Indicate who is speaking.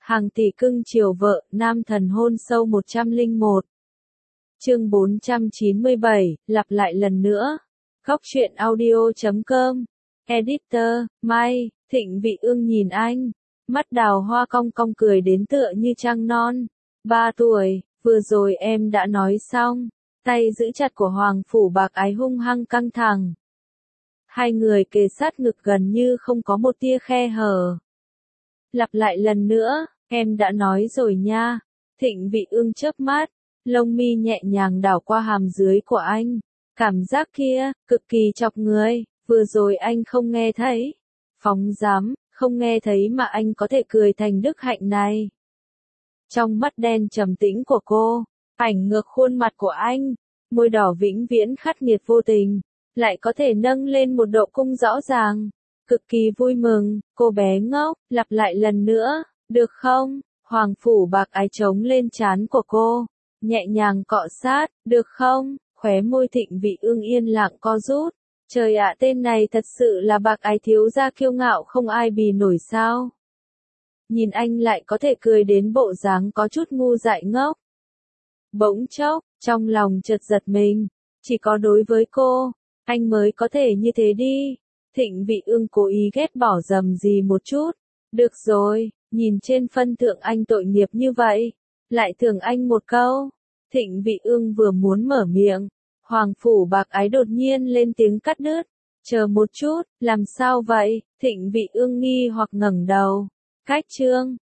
Speaker 1: Hàng tỷ cưng chiều vợ, nam thần hôn sâu 101. Chương 497, lặp lại lần nữa. Góc truyện audio.com. Editor, Mai, Thịnh Vị Ương nhìn anh. Mắt đào hoa cong cong cười đến tựa như trăng non. 3 tuổi, vừa rồi em đã nói xong. Tay giữ chặt của Hoàng Phủ Bạc Ái hung hăng căng thẳng. Hai người kề sát ngực gần như không có một tia khe hở. Lặp lại lần nữa, em đã nói rồi nha. Thịnh Vị Ương chớp mắt, lông mi nhẹ nhàng đảo qua hàm dưới của anh. Cảm giác kia, cực kỳ chọc người, vừa rồi anh không nghe thấy. Phóng dám, không nghe thấy mà anh có thể cười thành đức hạnh này. Trong mắt đen trầm tĩnh của cô, ảnh ngược khuôn mặt của anh, môi đỏ vĩnh viễn khắc nghiệt vô tình, lại có thể nâng lên một độ cung rõ ràng. Cực kỳ vui mừng, cô bé ngốc, lặp lại lần nữa, được không? Hoàng Phủ Bạc Ái trống lên trán của cô, nhẹ nhàng cọ sát, được không? Khóe môi Thịnh Vị Ương yên lặng co rút. Trời ạ, tên này thật sự là Bạc Ái thiếu gia kiêu ngạo không ai bì nổi sao? Nhìn anh lại có thể cười đến bộ dáng có chút ngu dại ngốc. Bỗng chốc, trong lòng chợt giật mình, chỉ có đối với cô, anh mới có thể như thế đi. Thịnh Vị Ương cố ý ghét bỏ dầm gì một chút. Được rồi, nhìn trên phân thượng anh tội nghiệp như vậy, lại thưởng anh một câu. Thịnh Vị Ương vừa muốn mở miệng, Hoàng Phủ Bạc Ái đột nhiên lên tiếng cắt đứt. Chờ một chút, làm sao vậy? Thịnh Vị Ương nghi hoặc ngẩng đầu. Cách chương